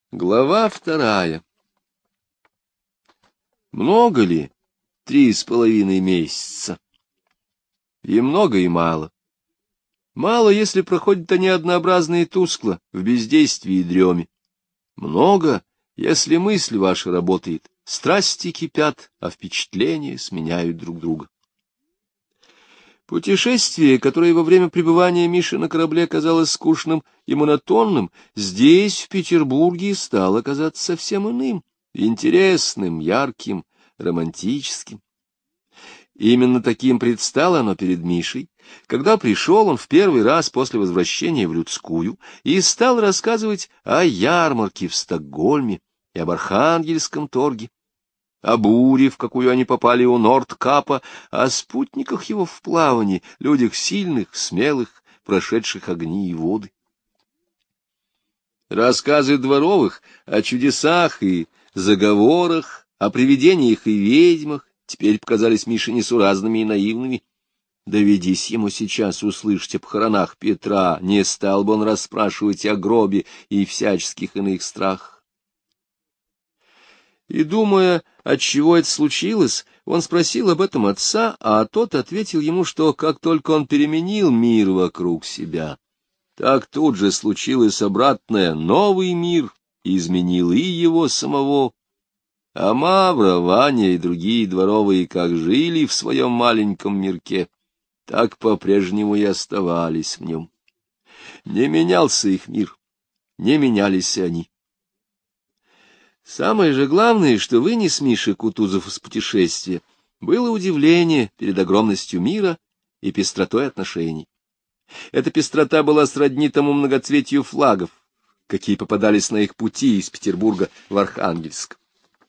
Глава 2. Много ли? 3,5 месяца. И много, и мало. Мало, если проходят они однообразно и тускло, в бездействии и дреме. Много, если мысль ваша работает, страсти кипят, а впечатления сменяют друг друга. Путешествие, которое во время пребывания Миши на корабле казалось скучным и монотонным, здесь, в Петербурге, стало казаться совсем иным, интересным, ярким, романтическим. Именно таким предстало оно перед Мишей, когда пришел он в первый раз после возвращения в Людскую и стал рассказывать о ярмарке в Стокгольме и об Архангельском торге, о буре, в какую они попали у Нордкапа, о спутниках его в плавании, людях сильных, смелых, прошедших огни и воды. Рассказы дворовых о чудесах и заговорах, о привидениях и ведьмах теперь показались Мише несуразными и наивными. Доведись ему сейчас услышать о похоронах Петра, не стал бы он расспрашивать о гробе и всяческих иных страхах. И, думая, отчего это случилось, он спросил об этом отца, а тот ответил ему, что как только он переменил мир вокруг себя, так тут же случилось обратное, новый мир изменил и его самого. А Мавра, Ваня и другие дворовые как жили в своем маленьком мирке, так по-прежнему и оставались в нем. Не менялся их мир, не менялись и они. Самое же главное, что вынес Миша Кутузов из путешествия, было удивление перед огромностью мира и пестротой отношений. Эта пестрота была сродни тому многоцветию флагов, какие попадались на их пути из Петербурга в Архангельск.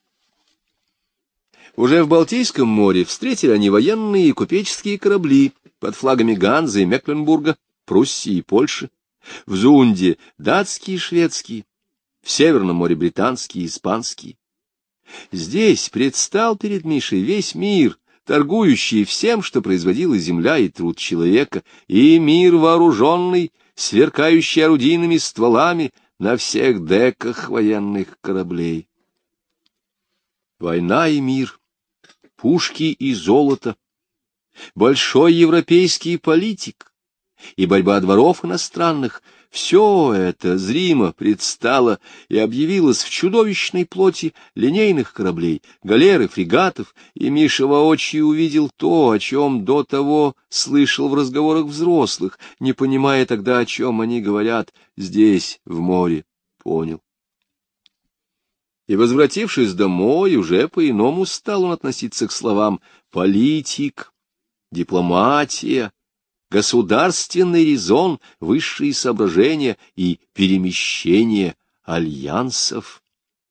Уже в Балтийском море встретили они военные и купеческие корабли под флагами Ганзы и Мекленбурга, Пруссии и Польши, в Зунде датские и шведские, в Северном море британские и испанские. Здесь предстал перед Мишей весь мир, торгующий всем, что производила земля и труд человека, и мир вооруженный, сверкающий орудийными стволами на всех деках военных кораблей. Война и мир, пушки и золото, большой европейский политик и борьба дворов иностранных — все это зримо предстало и объявилось в чудовищной плоти линейных кораблей, галер и фрегатов, и Миша воочию увидел то, о чем до того слышал в разговорах взрослых, не понимая тогда, о чем они говорят, здесь, в море, понял. И, возвратившись домой, уже по-иному стал он относиться к словам «политик», «дипломатия», государственный резон, высшие соображения и перемещение альянсов.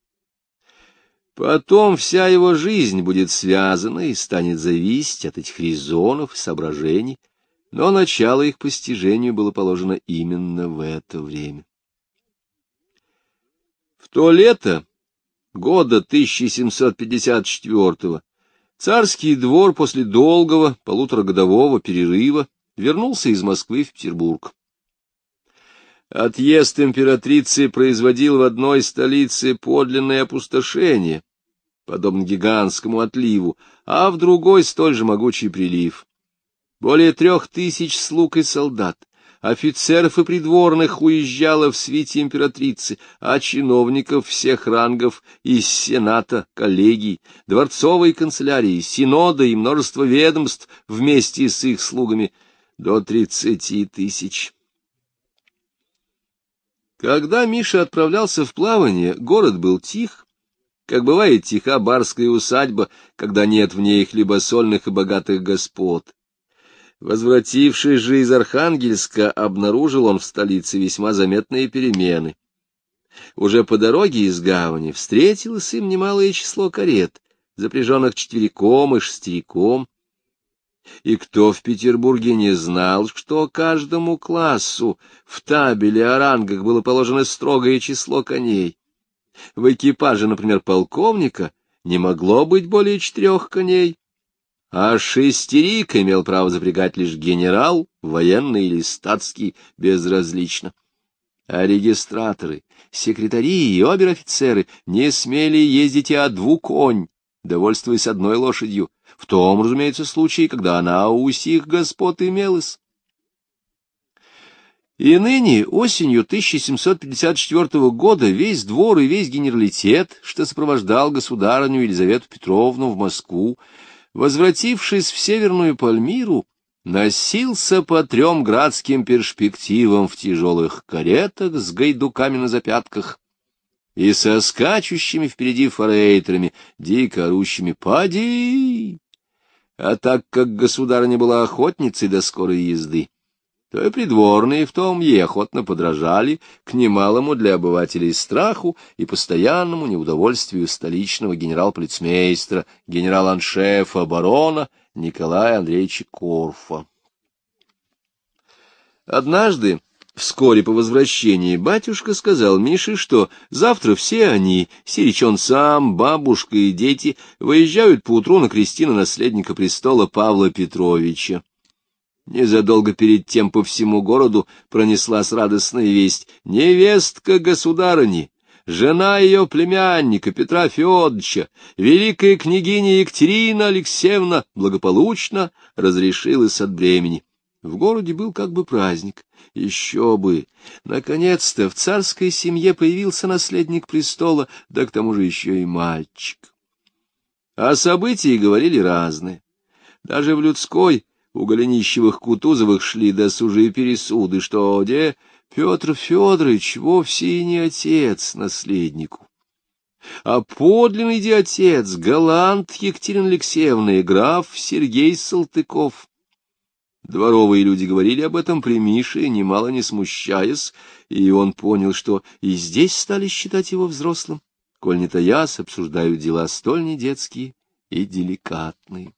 Потом вся его жизнь будет связана и станет зависеть от этих резонов и соображений, но начало их постижению было положено именно в это время. В то лето года 1754-го царский двор после долгого полуторагодового перерыва вернулся из Москвы в Петербург. Отъезд императрицы производил в одной столице подлинное опустошение, подобно гигантскому отливу, а в другой столь же могучий прилив. Более 3000 слуг и солдат, офицеров и придворных уезжало в свите императрицы, а чиновников всех рангов из сената, коллегий, дворцовой канцелярии, синода и множество ведомств вместе с их слугами до 30 000. Когда Миша отправлялся в плавание, город был тих, как бывает тиха барская усадьба, когда нет в ней хлебосольных и богатых господ. Возвратившись же из Архангельска, обнаружил он в столице весьма заметные перемены. Уже по дороге из гавани встретилось им немалое число карет, запряженных четвериком и шестериком. И кто в Петербурге не знал, что каждому классу в табеле о рангах было положено строгое число коней? В экипаже, например, полковника не могло быть более 4 коней, а шестерик имел право запрягать лишь генерал, военный или статский, безразлично. а регистраторы, секретари и обер-офицеры не смели ездить и о двуконь, довольствуясь одной лошадью, в том, разумеется, случае, когда она у сих господ имелась. И ныне, осенью 1754 года, весь двор и весь генералитет, что сопровождал государыню Елизавету Петровну в Москву, возвратившись в Северную Пальмиру, носился по 3 градским перспективам в тяжелых каретах с гайдуками на запятках и со скачущими впереди форейтерами, дико орущими «Поди!». А так как государыня была охотницей до скорой езды, то и придворные в том ей охотно подражали к немалому для обывателей страху и постоянному неудовольствию столичного генерал-полицмейстера, генерал-аншефа барона Николая Андреевича Корфа. Однажды, вскоре по возвращении, батюшка сказал Мише, что завтра все они, сиречон сам, бабушка и дети, выезжают поутру на крестины наследника престола Павла Петровича. Незадолго перед тем по всему городу пронеслась радостная весть: невестка государыни, жена ее племянника Петра Федоровича, великая княгиня Екатерина Алексеевна, благополучно разрешилась от бремени. В городе был как бы праздник. Еще бы! Наконец-то в царской семье появился наследник престола, да к тому же еще и мальчик. О событии говорили разные. Даже в людской у Голенищевых-Кутузовых шли досужие пересуды, что, Петр Федорович вовсе и не отец наследнику, а подлинный отец, галант Екатерины Алексеевны, граф Сергей Салтыков. Дворовые люди говорили об этом при Мише, немало не смущаясь, и он понял, что и здесь стали считать его взрослым, коль не таясь обсуждают дела столь недетские и деликатные.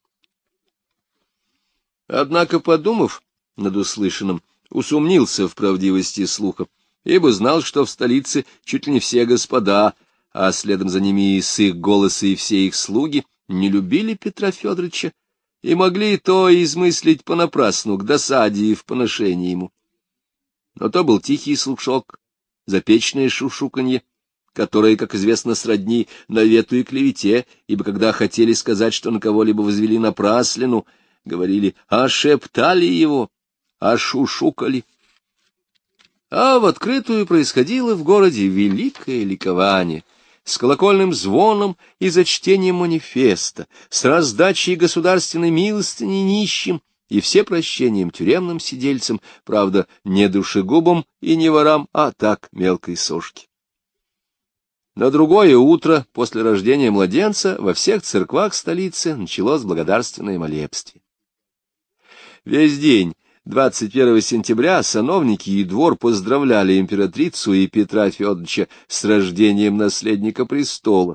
Однако, подумав над услышанным, усомнился в правдивости слуха, ибо знал, что в столице чуть ли не все господа, а следом за ними и с их голоса и все их слуги, не любили Петра Федоровича и могли то измыслить понапрасну, к досаде и в поношении ему. Но то был тихий слушок, запечное шушуканье, которое, как известно, сродни навету и клевете, ибо когда хотели сказать, что на кого-либо возвели напраслину, говорили «ошептали его», «ошушукали». А в открытую происходило в городе великое ликование, с колокольным звоном и за чтением манифеста, с раздачей государственной милостыни нищим и всепрощением тюремным сидельцам, правда, не душегубам и не ворам, а так мелкой сошке. На другое утро, после рождения младенца, во всех церквах столицы началось благодарственное молебствие. Весь день, 21 сентября, сановники и двор поздравляли императрицу и Петра Федоровича с рождением наследника престола.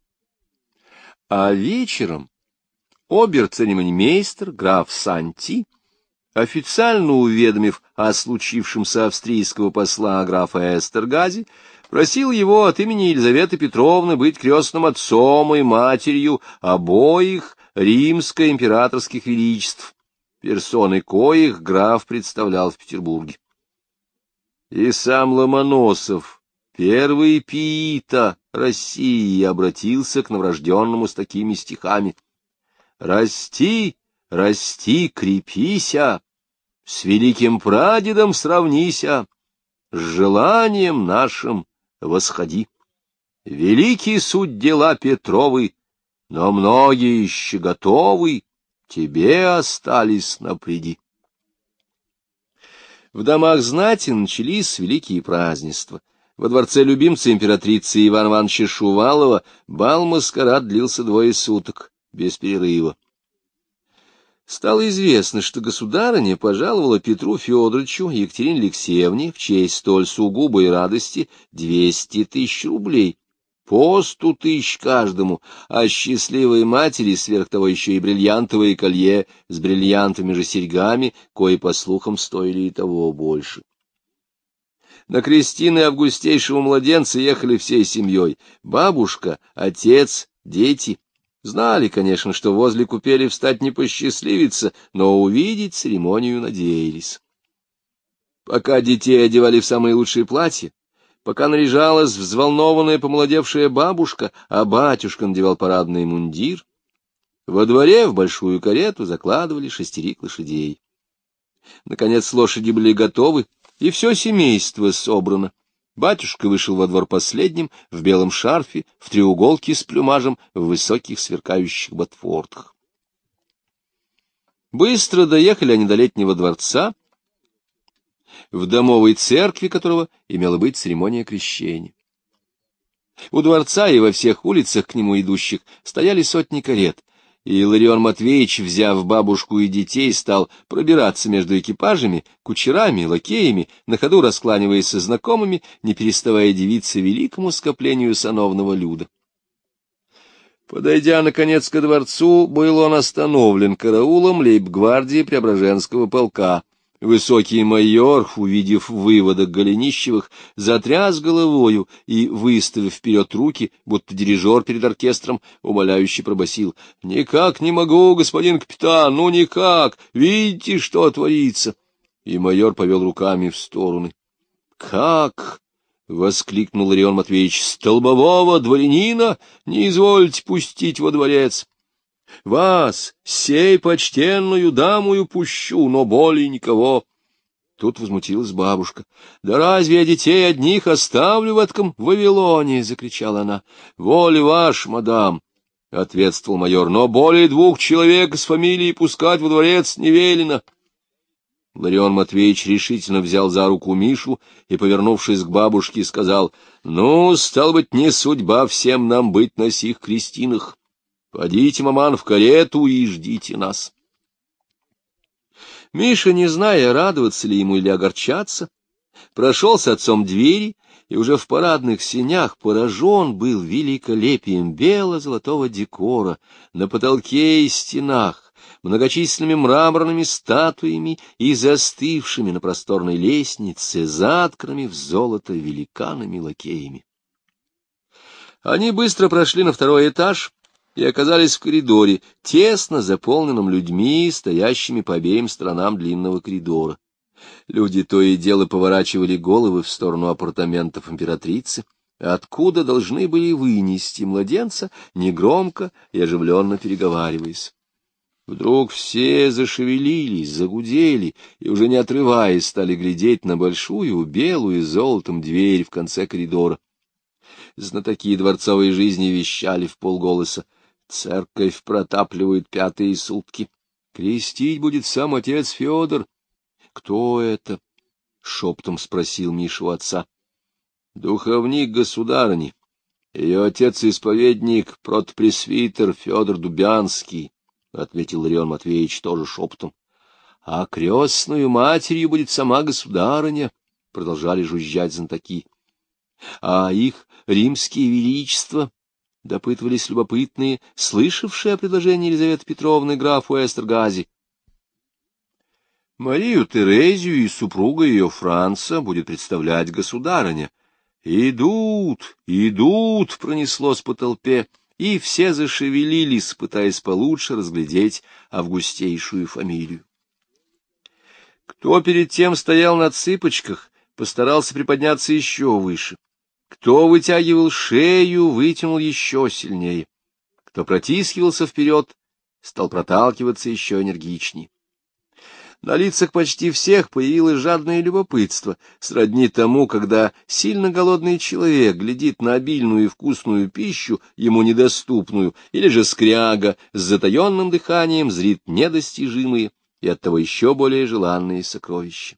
А вечером обер-церемонимейстер граф Санти, официально уведомив о случившемся австрийского посла графа Эстергази, просил его от имени Елизаветы Петровны быть крестным отцом и матерью обоих римско-императорских величеств, персоны коих граф представлял в Петербурге. И сам Ломоносов, первый пиита России, обратился к новорожденному с такими стихами: «Расти, расти, крепися, с великим прадедом сравнися, с желанием нашим восходи. Велики суть дела Петровы, но многие еще готовы, тебе остались напреди». В домах знати начались великие празднества. Во дворце любимца императрицы Ивана Ивановича Шувалова бал-маскарад длился 2 суток, без перерыва. Стало известно, что государыня пожаловала Петру Федоровичу и Екатерине Алексеевне в честь столь сугубой радости 200 000 рублей, по 100 000 каждому, а счастливой матери сверх того еще и бриллиантовое колье с бриллиантовыми же серьгами, кои, по слухам, стоили и того больше. На крестины августейшего младенца ехали всей семьей: бабушка, отец, дети. Знали, конечно, что возле купели встать не посчастливится, но увидеть церемонию надеялись. Пока детей одевали в самые лучшие платья, пока наряжалась взволнованная помолодевшая бабушка, а батюшка надевал парадный мундир, во дворе в большую карету закладывали 6 лошадей. Наконец лошади были готовы, и все семейство собрано. Батюшка вышел во двор последним, в белом шарфе, в треуголке с плюмажем, в высоких сверкающих ботфортах. Быстро доехали они до Летнего дворца, в домовой церкви которого имела быть церемония крещения. У дворца и во всех улицах к нему идущих стояли сотни карет, и Илларион Матвеевич, взяв бабушку и детей, стал пробираться между экипажами, кучерами, лакеями, на ходу раскланиваясь со знакомыми, не переставая дивиться великому скоплению сановного люда. Подойдя, наконец, ко дворцу, был он остановлен караулом лейб-гвардии Преображенского полка. Высокий майор, увидев выводок Голенищевых, затряс головою и, выставив вперед руки, будто дирижер перед оркестром, умоляюще пробасил: — Никак не могу, господин капитан, ну никак! Видите, что творится? И майор повел руками в стороны. — Как? — воскликнул Илларион Матвеевич. — Столбового дворянина не извольте пустить во дворец. Вас, сей почтенную дамую, пущу, но более никого. Тут возмутилась бабушка. — Да разве я детей одних оставлю в этом Вавилоне? — закричала она. — Воля ваш, мадам, — ответствовал майор, — но более 2 человек с фамилией пускать во дворец не велено. Илларион Матвеевич решительно взял за руку Мишу и, повернувшись к бабушке, сказал: — Ну, стало быть, не судьба всем нам быть на сих крестинах. Подите, маман, в карету и ждите нас. Миша, не зная, радоваться ли ему или огорчаться, прошел с отцом двери и уже в парадных сенях поражен был великолепием бело-золотого декора на потолке и стенах, многочисленными мраморными статуями и застывшими на просторной лестнице затканными в золото великанами-лакеями. Они быстро прошли на 2-й этаж и оказались в коридоре, тесно заполненном людьми, стоящими по обеим сторонам длинного коридора. Люди то и дело поворачивали головы в сторону апартаментов императрицы, откуда должны были вынести младенца, негромко и оживленно переговариваясь. Вдруг все зашевелились, загудели и, уже не отрываясь, стали глядеть на большую белую с золотом дверь в конце коридора. Знатоки дворцовой жизни вещали вполголоса: церковь протапливают 5-е сутки. Крестить будет сам отец Федор. — Кто это? — шептом спросил Миша у отца. — Духовник государыни. Ее отец-исповедник, протопресвитер Федор Дубянский, — ответил Илларион Матвеевич тоже шепотом. — А крестную матерью будет сама государыня, — продолжали жужжать знатоки. — А их римские величества, — допытывались любопытные, слышавшие о предложении Елизаветы Петровны графу Эстергази. Марию Терезию и супруга ее Франца будет представлять государыня. «Идут, идут!» — пронеслось по толпе, и все зашевелились, пытаясь получше разглядеть августейшую фамилию. Кто перед тем стоял на цыпочках, постарался приподняться еще выше. Кто вытягивал шею, вытянул еще сильнее. Кто протискивался вперед, стал проталкиваться еще энергичнее. На лицах почти всех появилось жадное любопытство, сродни тому, когда сильно голодный человек глядит на обильную и вкусную пищу, ему недоступную, или же скряга с затаенным дыханием зрит недостижимые и оттого еще более желанные сокровища.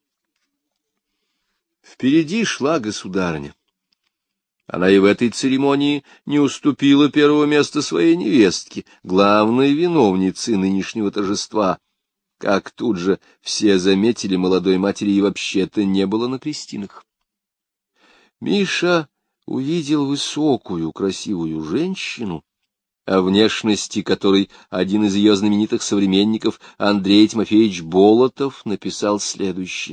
Впереди шла государыня. Она и в этой церемонии не уступила первого места своей невестке, главной виновнице нынешнего торжества. Как тут же все заметили, молодой матери и вообще-то не было на крестинах. Миша увидел высокую, красивую женщину, о внешности которой один из ее знаменитых современников, Андрей Тимофеевич Болотов, написал следующее.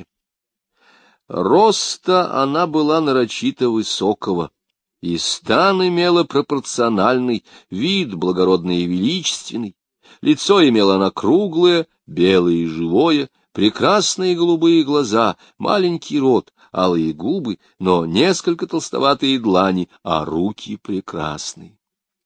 Роста она была нарочито высокого, и стан имела пропорциональный, вид благородный и величественный, лицо имела она круглое, белое и живое, Прекрасные голубые глаза, маленький рот, алые губы, но несколько толстоватые длани, а руки прекрасные.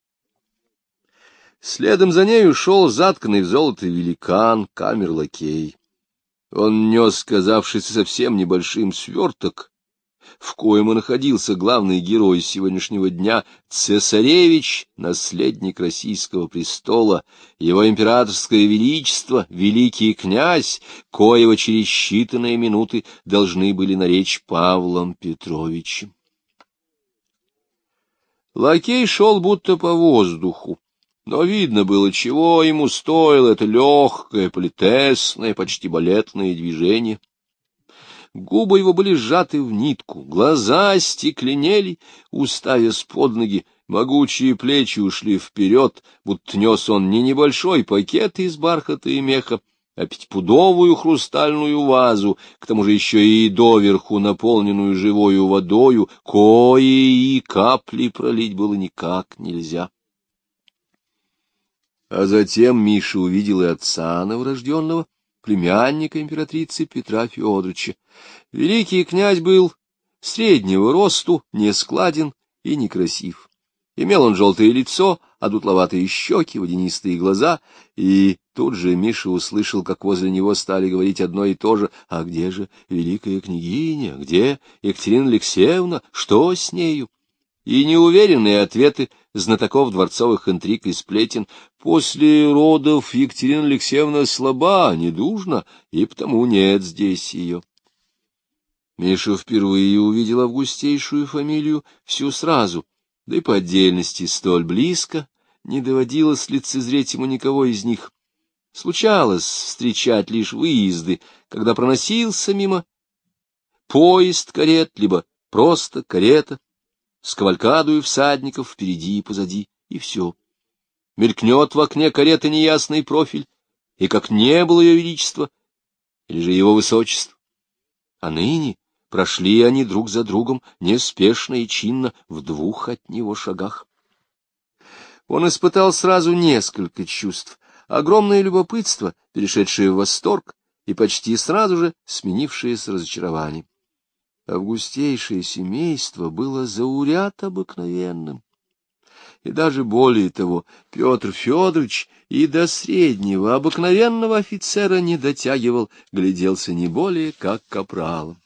Следом за нею шел затканный в золото великан, камер-лакей. Он нес казавшийся совсем небольшим сверток, в коем и находился главный герой сегодняшнего дня, цесаревич, наследник российского престола, его императорское величество, великий князь, коего через считанные минуты должны были наречь Павлом Петровичем. Лакей шел будто по воздуху, но видно было, чего ему стоило это легкое, политесное, почти балетное движение. Губы его были сжаты в нитку, глаза стекленели, уставясь под ноги, могучие плечи ушли вперед, будто нес он не небольшой пакет из бархата и меха, а пятипудовую хрустальную вазу, к тому же еще и доверху наполненную живою водою, кое и капли пролить было никак нельзя. А затем Миша увидел и отца новорожденного, племянника императрицы Петра Федоровича. Великий князь был среднего росту, нескладен и некрасив. Имел он желтое лицо, одутловатые щеки, водянистые глаза, и тут же Миша услышал, как возле него стали говорить одно и то же: «А где же великая княгиня? Где Екатерина Алексеевна? Что с нею?» И неуверенные ответы знатоков дворцовых интриг и сплетен: «После родов Екатерина Алексеевна слаба, недужна, и потому нет здесь ее». Миша впервые увидел августейшую фамилию всю сразу, да и по отдельности столь близко не доводилось лицезреть ему никого из них. Случалось встречать лишь выезды, когда проносился мимо поезд карет, либо просто карета, с кавалькадою всадников впереди и позади, и все. Мелькнет в окне кареты неясный профиль, и как не было ее величества, или же его высочества. А ныне прошли они друг за другом неспешно и чинно в 2 от него шагах. Он испытал сразу несколько чувств: огромное любопытство, перешедшее в восторг, и почти сразу же сменившееся разочарованием. Августейшее семейство было зауряд обыкновенным. И даже более того, Петр Федорович и до среднего обыкновенного офицера не дотягивал, гляделся не более как капралом.